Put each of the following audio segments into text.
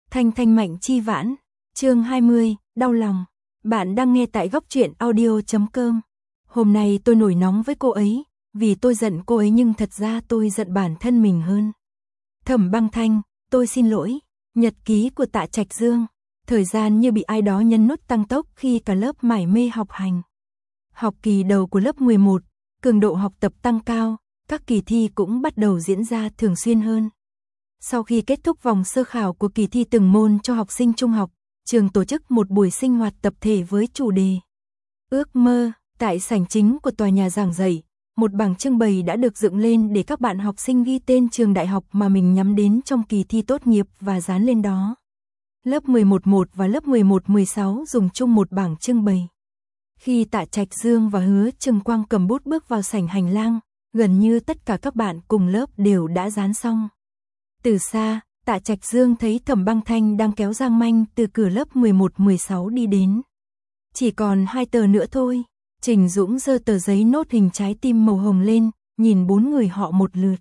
Thanh thanh mạnh chi vãn, chương 20, đau lòng. Bạn đang nghe tại góc truyện audio.com. Hôm nay tôi nổi nóng với cô ấy, vì tôi giận cô ấy nhưng thật ra tôi giận bản thân mình hơn. Thẩm Băng Thanh, tôi xin lỗi. Nhật ký của Tạ Trạch Dương. Thời gian như bị ai đó nhấn nút tăng tốc khi cả lớp mải mê học hành. Học kỳ đầu của lớp 11, cường độ học tập tăng cao, các kỳ thi cũng bắt đầu diễn ra thường xuyên hơn. Sau khi kết thúc vòng sơ khảo của kỳ thi từng môn cho học sinh trung học, trường tổ chức một buổi sinh hoạt tập thể với chủ đề Ước mơ. Tại sảnh chính của tòa nhà giảng dạy, một bảng trưng bày đã được dựng lên để các bạn học sinh ghi tên trường đại học mà mình nhắm đến trong kỳ thi tốt nghiệp và dán lên đó. Lớp 11-1 và lớp 11-16 dùng chung một bảng trưng bày. Khi Tạ Trạch Dương và Hứa Trừng Quang cầm bút bước vào sảnh hành lang, gần như tất cả các bạn cùng lớp đều đã dán xong. Từ xa, Tạ Trạch Dương thấy Thẩm Băng Thanh đang kéo Giang Manh từ cửa lớp 11-16 đi đến. Chỉ còn 2 tờ nữa thôi. Trình Dũng giơ tờ giấy nốt hình trái tim màu hồng lên, nhìn 4 người họ một lượt.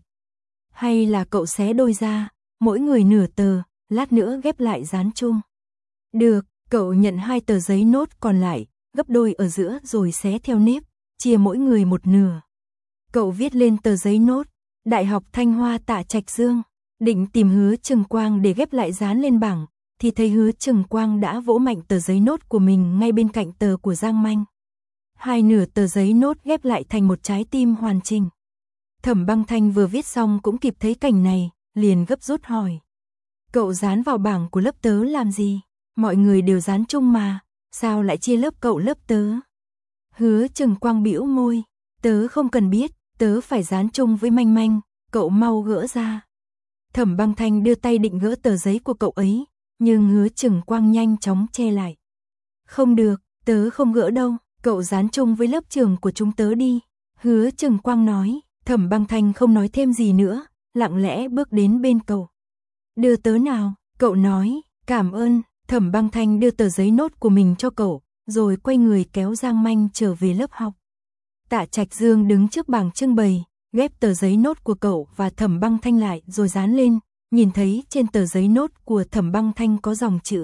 Hay là cậu xé đôi ra, mỗi người nửa tờ, lát nữa ghép lại dán chung. Được, cậu nhận 2 tờ giấy nốt còn lại, gấp đôi ở giữa rồi xé theo nếp, chia mỗi người một nửa. Cậu viết lên tờ giấy nốt, Đại học Thanh Hoa Tạ Trạch Dương, định tìm Hứa Trừng Quang để ghép lại dán lên bảng, thì thấy Hứa Trừng Quang đã vỗ mạnh tờ giấy nốt của mình ngay bên cạnh tờ của Giang Manh. 2 nửa tờ giấy nốt ghép lại thành một trái tim hoàn chỉnh. Thẩm Băng Thanh vừa viết xong cũng kịp thấy cảnh này, liền gấp rút hỏi. Cậu dán vào bảng của lớp tớ làm gì? Mọi người đều dán chung mà, sao lại chia lớp cậu lớp tớ? Hứa Trừng Quang bĩu môi, tớ không cần biết, tớ phải dán chung với Manh Manh, cậu mau gỡ ra. Thẩm Băng Thanh đưa tay định gỡ tờ giấy của cậu ấy, nhưng Hứa Trừng Quang nhanh chóng che lại. Không được, tớ không gỡ đâu, cậu dán chung với lớp trường của chúng tớ đi. Hứa Trừng Quang nói. Thẩm Băng Thanh không nói thêm gì nữa, lặng lẽ bước đến bên cậu. Đưa tớ nào, cậu nói, cảm ơn. Thẩm Băng Thanh đưa tờ giấy nốt của mình cho cậu, rồi quay người kéo Giang Manh trở về lớp học. Tạ Trạch Dương đứng trước bảng trưng bày, ghép tờ giấy nốt của cậu và Thẩm Băng Thanh lại rồi dán lên, nhìn thấy trên tờ giấy nốt của Thẩm Băng Thanh có dòng chữ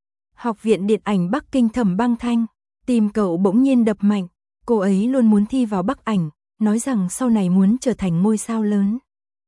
Học viện Điện ảnh Bắc Kinh Thẩm Băng Thanh. Tim cậu bỗng nhiên đập mạnh, cô ấy luôn muốn thi vào Bắc ảnh, nói rằng sau này muốn trở thành ngôi sao lớn.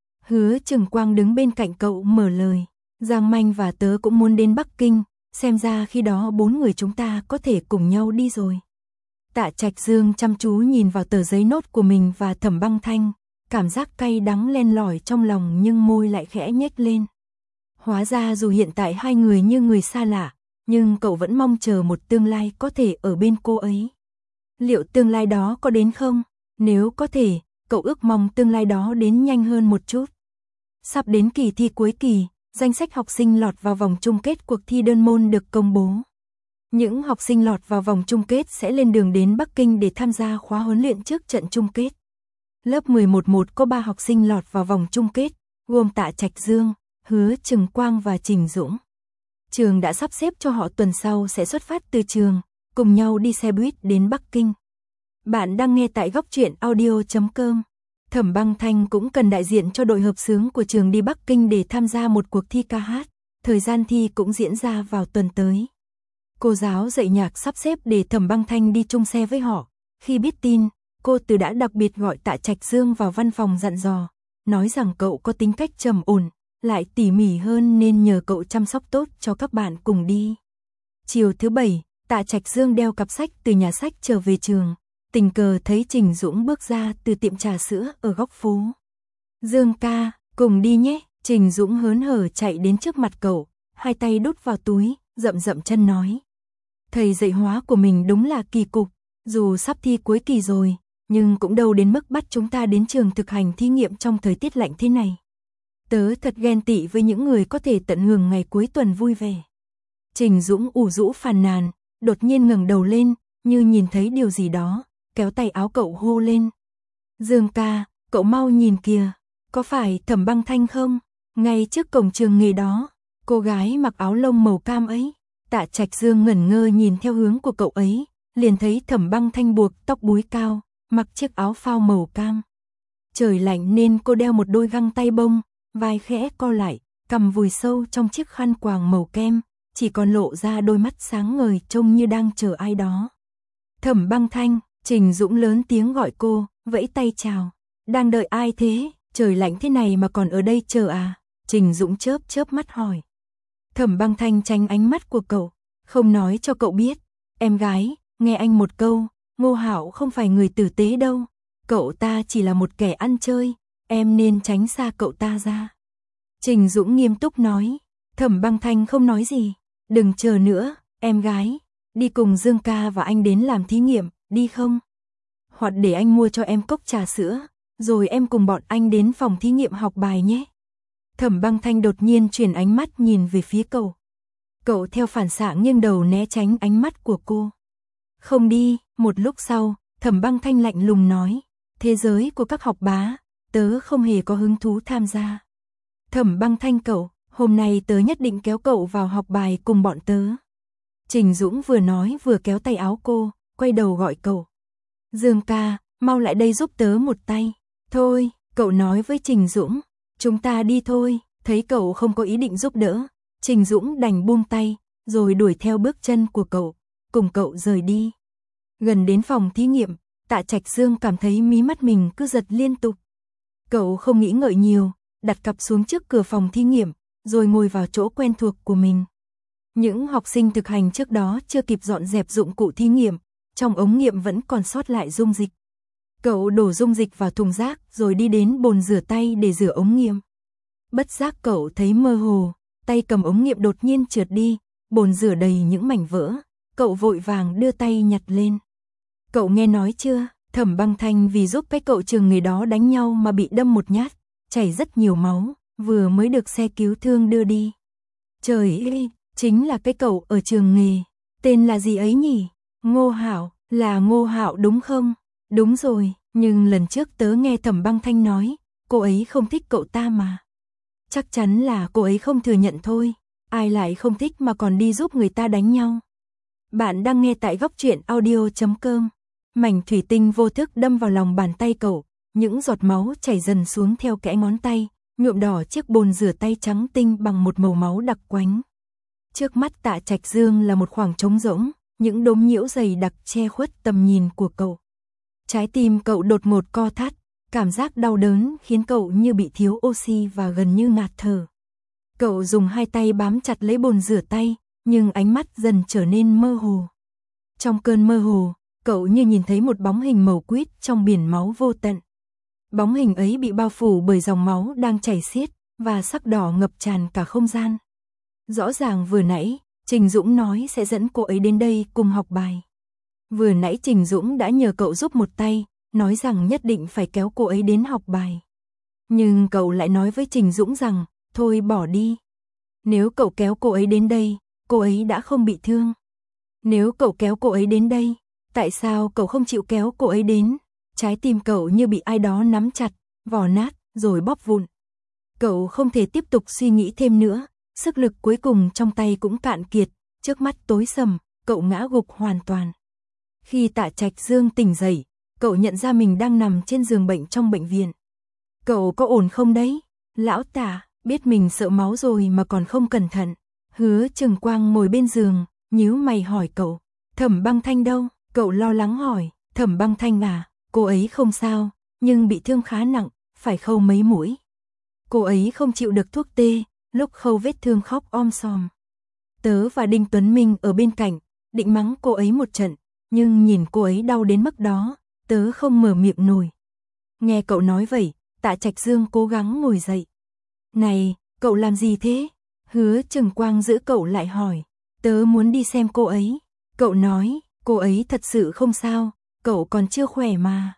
Hứa Trừng Quang đứng bên cạnh cậu mở lời, Giang Manh và tớ cũng muốn đến Bắc Kinh, xem ra khi đó 4 người chúng ta có thể cùng nhau đi rồi. Tạ Trạch Dương chăm chú nhìn vào tờ giấy nốt của mình và Thẩm Băng Thanh, cảm giác cay đắng len lỏi trong lòng nhưng môi lại khẽ nhếch lên. Hóa ra dù hiện tại hai người như người xa lạ, nhưng cậu vẫn mong chờ một tương lai có thể ở bên cô ấy. Liệu tương lai đó có đến không? Nếu có thể, cậu ước mong tương lai đó đến nhanh hơn một chút. Sắp đến kỳ thi cuối kỳ, danh sách học sinh lọt vào vòng chung kết cuộc thi đơn môn được công bố. Những học sinh lọt vào vòng chung kết sẽ lên đường đến Bắc Kinh để tham gia khóa huấn luyện trước trận chung kết. Lớp 11-1 có 3 học sinh lọt vào vòng chung kết, gồm Tạ Trạch Dương, Hứa Trừng Quang và Trình Dũng. Trường đã sắp xếp cho họ tuần sau sẽ xuất phát từ trường, cùng nhau đi xe buýt đến Bắc Kinh. Bạn đang nghe tại góc truyện audio.com. Thẩm Băng Thanh cũng cần đại diện cho đội hợp xướng của trường đi Bắc Kinh để tham gia một cuộc thi ca hát. Thời gian thi cũng diễn ra vào tuần tới. Cô giáo dạy nhạc sắp xếp để Thẩm Băng Thanh đi chung xe với họ. Khi biết tin, cô Từ đã đặc biệt gọi Tạ Trạch Dương vào văn phòng dặn dò, nói rằng cậu có tính cách trầm ổn, lại tỉ mỉ hơn nên nhờ cậu chăm sóc tốt cho các bạn cùng đi. Chiều thứ Bảy, Tạ Trạch Dương đeo cặp sách từ nhà sách trở về trường, tình cờ thấy Trình Dũng bước ra từ tiệm trà sữa ở góc phố. Dương ca, cùng đi nhé. Trình Dũng hớn hở chạy đến trước mặt cậu, hai tay đút vào túi, rậm rậm chân nói. Thầy dạy hóa của mình đúng là kỳ cục, dù sắp thi cuối kỳ rồi, nhưng cũng đâu đến mức bắt chúng ta đến trường thực hành thí nghiệm trong thời tiết lạnh thế này. Tớ thật ghen tị với những người có thể tận hưởng ngày cuối tuần vui vẻ. Trình Dũng ủ rũ phàn nàn, đột nhiên ngẩng đầu lên, như nhìn thấy điều gì đó, kéo tay áo cậu hô lên. Dương ca, cậu mau nhìn kìa, có phải Thẩm Băng Thanh không? Ngay trước cổng trường nghề đó, cô gái mặc áo lông màu cam ấy. Tạ Trạch Dương ngẩn ngơ nhìn theo hướng của cậu ấy, liền thấy Thẩm Băng Thanh buộc tóc búi cao, mặc chiếc áo phao màu cam. Trời lạnh nên cô đeo một đôi găng tay bông, vai khẽ co lại, cằm vùi sâu trong chiếc khăn quàng màu kem, chỉ còn lộ ra đôi mắt sáng ngời trông như đang chờ ai đó. Thẩm Băng Thanh, Trình Dũng lớn tiếng gọi cô, vẫy tay chào. Đang đợi ai thế, trời lạnh thế này mà còn ở đây chờ à? Trình Dũng chớp chớp mắt hỏi. Thẩm Băng Thanh tránh ánh mắt của cậu, không nói cho cậu biết. Em gái, nghe anh một câu, Ngô Hạo không phải người tử tế đâu. Cậu ta chỉ là một kẻ ăn chơi, em nên tránh xa cậu ta ra. Trình Dũng nghiêm túc nói. Thẩm Băng Thanh không nói gì. Đừng chờ nữa, em gái. Đi cùng Dương ca và anh đến làm thí nghiệm, đi không? Hoặc để anh mua cho em cốc trà sữa, rồi em cùng bọn anh đến phòng thí nghiệm học bài nhé. Thẩm Băng Thanh đột nhiên chuyển ánh mắt nhìn về phía cậu. Cậu theo phản xạ nghiêng đầu né tránh ánh mắt của cô. Không đi, một lúc sau, Thẩm Băng Thanh lạnh lùng nói. Thế giới của các học bá, tớ không hề có hứng thú tham gia. Thẩm Băng Thanh cậu, hôm nay tớ nhất định kéo cậu vào học bài cùng bọn tớ. Trình Dũng vừa nói vừa kéo tay áo cô, quay đầu gọi cậu. Dương ca, mau lại đây giúp tớ một tay. Thôi, cậu nói với Trình Dũng, chúng ta đi thôi. Thấy cậu không có ý định giúp đỡ, Trình Dũng đành buông tay, rồi đuổi theo bước chân của cậu, cùng cậu rời đi. Gần đến phòng thí nghiệm, Tạ Trạch Dương cảm thấy mí mắt mình cứ giật liên tục. Cậu không nghĩ ngợi nhiều, đặt cặp xuống trước cửa phòng thí nghiệm, rồi ngồi vào chỗ quen thuộc của mình. Những học sinh thực hành trước đó chưa kịp dọn dẹp dụng cụ thí nghiệm, trong ống nghiệm vẫn còn sót lại dung dịch. Cậu đổ dung dịch vào thùng rác rồi đi đến bồn rửa tay để rửa ống nghiệm. Bất giác cậu thấy mơ hồ, tay cầm ống nghiệm đột nhiên trượt đi, bồn rửa đầy những mảnh vỡ, cậu vội vàng đưa tay nhặt lên. Cậu nghe nói chưa, Thẩm Băng Thanh vì giúp cái cậu trường nghề đó đánh nhau mà bị đâm một nhát, chảy rất nhiều máu, vừa mới được xe cứu thương đưa đi. Trời ơi, chính là cái cậu ở trường nghề, tên là gì ấy nhỉ? Ngô Hạo, là Ngô Hạo đúng không? Đúng rồi, nhưng lần trước tớ nghe Thẩm Băng Thanh nói, cô ấy không thích cậu ta mà. Chắc chắn là cô ấy không thừa nhận thôi, ai lại không thích mà còn đi giúp người ta đánh nhau. Bạn đang nghe tại góc truyện audio.com. Mảnh thủy tinh vô thức đâm vào lòng bàn tay cậu, những giọt máu chảy dần xuống theo kẽ ngón tay, nhuộm đỏ chiếc bồn rửa tay trắng tinh bằng một màu máu đặc quánh. Trước mắt Tạ Trạch Dương là một khoảng trống rỗng, những đốm nhiễu dày đặc che khuất tầm nhìn của cậu. Trái tim cậu đột ngột co thắt, cảm giác đau đớn khiến cậu như bị thiếu oxy và gần như ngạt thở. Cậu dùng hai tay bám chặt lấy bồn rửa tay, nhưng ánh mắt dần trở nên mơ hồ. Trong cơn mơ hồ, cậu như nhìn thấy một bóng hình màu quýt trong biển máu vô tận. Bóng hình ấy bị bao phủ bởi dòng máu đang chảy xiết, và sắc đỏ ngập tràn cả không gian. Rõ ràng vừa nãy, Trình Dũng nói sẽ dẫn cô ấy đến đây cùng học bài. Vừa nãy Trình Dũng đã nhờ cậu giúp một tay, nói rằng nhất định phải kéo cô ấy đến học bài. Nhưng cậu lại nói với Trình Dũng rằng, thôi bỏ đi. Nếu cậu kéo cô ấy đến đây, cô ấy đã không bị thương. Nếu cậu kéo cô ấy đến đây, tại sao cậu không chịu kéo cô ấy đến? Trái tim cậu như bị ai đó nắm chặt, vò nát, rồi bóp vụn. Cậu không thể tiếp tục suy nghĩ thêm nữa, sức lực cuối cùng trong tay cũng cạn kiệt, trước mắt tối sầm, cậu ngã gục hoàn toàn. Khi Tạ Trạch Dương tỉnh dậy, cậu nhận ra mình đang nằm trên giường bệnh trong bệnh viện. Cậu có ổn không đấy? Lão Tạ, biết mình sợ máu rồi mà còn không cẩn thận. Hứa Trừng Quang ngồi bên giường, nhíu mày hỏi cậu, Thẩm Băng Thanh đâu? Cậu lo lắng hỏi, Thẩm Băng Thanh à, cô ấy không sao, nhưng bị thương khá nặng, phải khâu mấy mũi. Cô ấy không chịu được thuốc tê, lúc khâu vết thương khóc om sòm. Tớ và Đinh Tuấn Minh ở bên cạnh, định mắng cô ấy một trận, nhưng nhìn cô ấy đau đến mức đó, tớ không mở miệng nổi. Nghe cậu nói vậy, Tạ Trạch Dương cố gắng ngồi dậy. Này, cậu làm gì thế? Hứa Trừng Quang giữ cậu lại hỏi. Tớ muốn đi xem cô ấy. Cậu nói, cô ấy thật sự không sao, cậu còn chưa khỏe mà.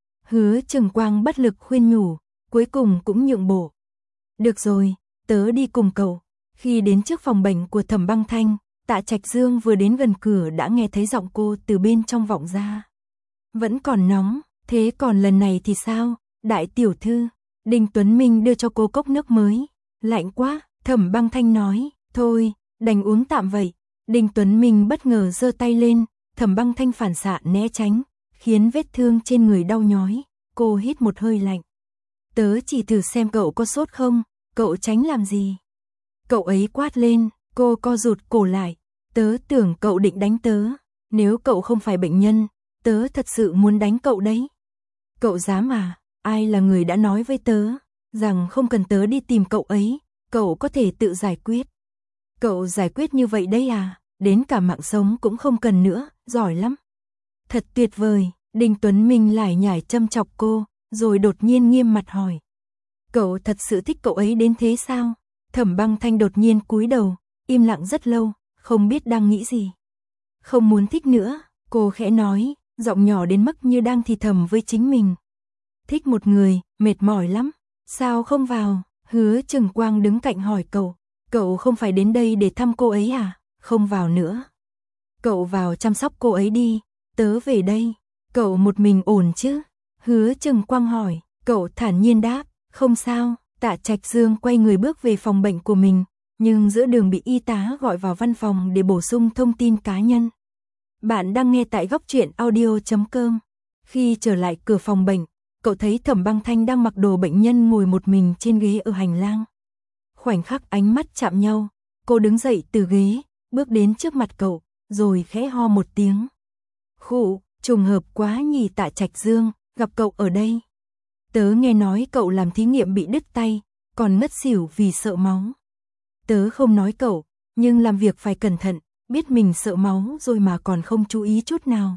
Hứa Trừng Quang bất lực khuyên nhủ, cuối cùng cũng nhượng bộ. Được rồi, tớ đi cùng cậu. Khi đến trước phòng bệnh của Thẩm Băng Thanh, Tạ Trạch Dương vừa đến gần cửa đã nghe thấy giọng cô từ bên trong vọng ra. Vẫn còn nóng, thế còn lần này thì sao? Đại tiểu thư, Đinh Tuấn Minh đưa cho cô cốc nước mới. Lạnh quá, Thẩm Băng Thanh nói, thôi, đành uống tạm vậy. Đinh Tuấn Minh bất ngờ giơ tay lên, Thẩm Băng Thanh phản xạ né tránh, khiến vết thương trên người đau nhói. Cô hít một hơi lạnh. Tớ chỉ thử xem cậu có sốt không, cậu tránh làm gì? Cậu ấy quát lên, cô co rụt cổ lại. Tớ tưởng cậu định đánh tớ. Nếu cậu không phải bệnh nhân, tớ thật sự muốn đánh cậu đấy. Cậu dám à? Ai là người đã nói với tớ rằng không cần tớ đi tìm cậu ấy, cậu có thể tự giải quyết. Cậu giải quyết như vậy đấy à? Đến cả mạng sống cũng không cần nữa, giỏi lắm. Thật tuyệt vời. Đinh Tuấn Minh lải nhải châm chọc cô, rồi đột nhiên nghiêm mặt hỏi. Cậu thật sự thích cậu ấy đến thế sao? Thẩm Băng Thanh đột nhiên cúi đầu, im lặng rất lâu, không biết đang nghĩ gì. Không muốn thích nữa, cô khẽ nói, giọng nhỏ đến mức như đang thì thầm với chính mình. Thích một người, mệt mỏi lắm, sao không vào? Hứa Trừng Quang đứng cạnh hỏi cậu không phải đến đây để thăm cô ấy à? Không vào nữa. Cậu vào chăm sóc cô ấy đi, tớ về đây. Cậu một mình ổn chứ? Hứa Trừng Quang hỏi, cậu thản nhiên đáp, không sao. Tạ Trạch Dương quay người bước về phòng bệnh của mình, nhưng giữa đường bị y tá gọi vào văn phòng để bổ sung thông tin cá nhân. Bạn đang nghe tại góc truyện audio.com. Khi trở lại cửa phòng bệnh, cậu thấy Thẩm Băng Thanh đang mặc đồ bệnh nhân ngồi một mình trên ghế ở hành lang. Khoảnh khắc ánh mắt chạm nhau, cô đứng dậy từ ghế, bước đến trước mặt cậu, rồi khẽ ho một tiếng. Khụ, trùng hợp quá nhỉ Tạ Trạch Dương, gặp cậu ở đây. Tớ nghe nói cậu làm thí nghiệm bị đứt tay, còn ngất xỉu vì sợ máu. Tớ không nói cậu, nhưng làm việc phải cẩn thận, biết mình sợ máu rồi mà còn không chú ý chút nào.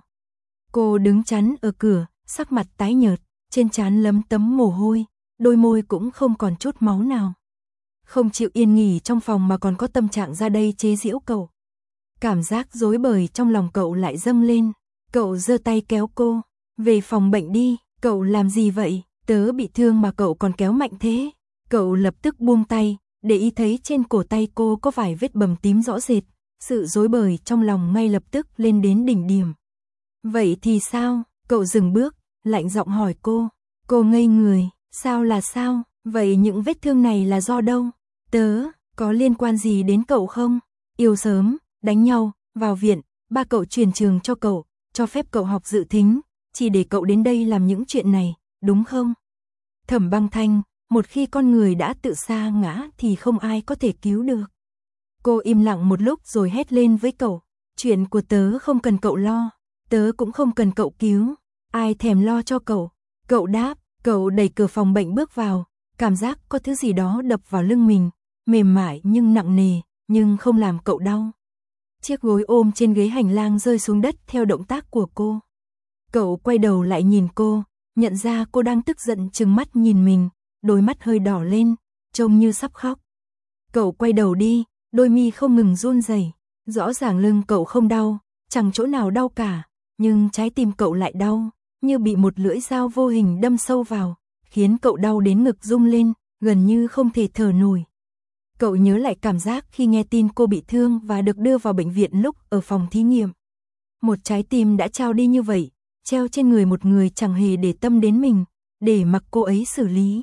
Cô đứng chắn ở cửa, sắc mặt tái nhợt, trên trán lấm tấm mồ hôi, đôi môi cũng không còn chút máu nào. Không chịu yên nghỉ trong phòng mà còn có tâm trạng ra đây chế giễu cậu. Cảm giác rối bời trong lòng cậu lại dâng lên, cậu giơ tay kéo cô, về phòng bệnh đi, cậu làm gì vậy? Tớ bị thương mà cậu còn kéo mạnh thế. Cậu lập tức buông tay, để ý thấy trên cổ tay cô có vài vết bầm tím rõ rệt, sự rối bời trong lòng ngay lập tức lên đến đỉnh điểm. Vậy thì sao? Cậu dừng bước, lạnh giọng hỏi cô. Cô ngây người, sao là sao? Vậy những vết thương này là do đâu? Tớ, có liên quan gì đến cậu không? Yêu sớm, đánh nhau, vào viện, ba cậu chuyển trường cho cậu, cho phép cậu học dự thính, chỉ để cậu đến đây làm những chuyện này, đúng không? Thẩm Băng Thanh, một khi con người đã tự sa ngã thì không ai có thể cứu được. Cô im lặng một lúc rồi hét lên với cậu, chuyện của tớ không cần cậu lo, tớ cũng không cần cậu cứu, ai thèm lo cho cậu. Cậu đáp, cậu đẩy cửa phòng bệnh bước vào, cảm giác có thứ gì đó đập vào lưng mình, mềm mại nhưng nặng nề, nhưng không làm cậu đau. Chiếc gối ôm trên ghế hành lang rơi xuống đất theo động tác của cô. Cậu quay đầu lại nhìn cô, nhận ra cô đang tức giận trừng mắt nhìn mình, đôi mắt hơi đỏ lên, trông như sắp khóc. Cậu quay đầu đi, đôi mi không ngừng run rẩy. Rõ ràng lưng cậu không đau, chẳng chỗ nào đau cả, nhưng trái tim cậu lại đau, như bị một lưỡi dao vô hình đâm sâu vào, khiến cậu đau đến ngực rung lên, gần như không thể thở nổi. Cậu nhớ lại cảm giác khi nghe tin cô bị thương và được đưa vào bệnh viện lúc ở phòng thí nghiệm. Một trái tim đã trao đi như vậy, treo trên người một người chẳng hề để tâm đến mình, để mặc cô ấy xử lý.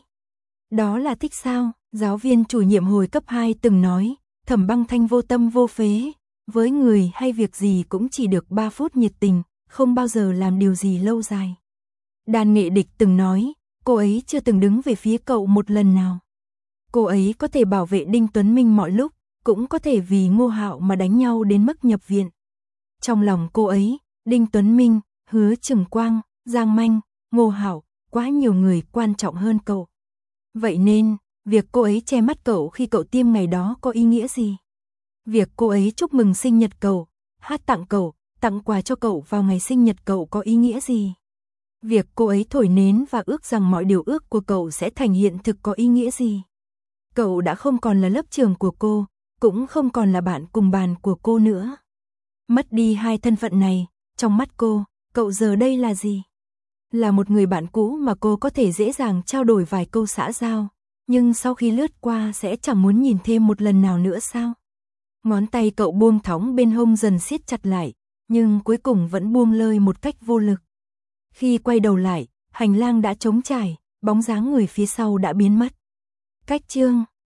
Đó là thích sao? Giáo viên chủ nhiệm hồi cấp 2 từng nói, Thẩm Băng Thanh vô tâm vô phế, với người hay việc gì cũng chỉ được 3 phút nhiệt tình, không bao giờ làm điều gì lâu dài. Đàn Nghệ Địch từng nói, cô ấy chưa từng đứng về phía cậu một lần nào. Cô ấy có thể bảo vệ Đinh Tuấn Minh mọi lúc, cũng có thể vì Ngô Hạo mà đánh nhau đến mức nhập viện. Trong lòng cô ấy, Đinh Tuấn Minh, Hứa Trừng Quang, Giang Manh, Ngô Hạo, quá nhiều người quan trọng hơn cậu. Vậy nên, việc cô ấy che mắt cậu khi cậu tiêm ngày đó có ý nghĩa gì? Việc cô ấy chúc mừng sinh nhật cậu, hát tặng cậu, tặng quà cho cậu vào ngày sinh nhật cậu có ý nghĩa gì? Việc cô ấy thổi nến và ước rằng mọi điều ước của cậu sẽ thành hiện thực có ý nghĩa gì? Cậu đã không còn là lớp trưởng của cô, cũng không còn là bạn cùng bàn của cô nữa. Mất đi hai thân phận này, trong mắt cô, cậu giờ đây là gì? Là một người bạn cũ mà cô có thể dễ dàng trao đổi vài câu xã giao, nhưng sau khi lướt qua sẽ chẳng muốn nhìn thêm một lần nào nữa sao? Ngón tay cậu buông thõng bên hông dần siết chặt lại, nhưng cuối cùng vẫn buông lơi một cách vô lực. Khi quay đầu lại, hành lang đã trống trải, bóng dáng người phía sau đã biến mất. Cách chương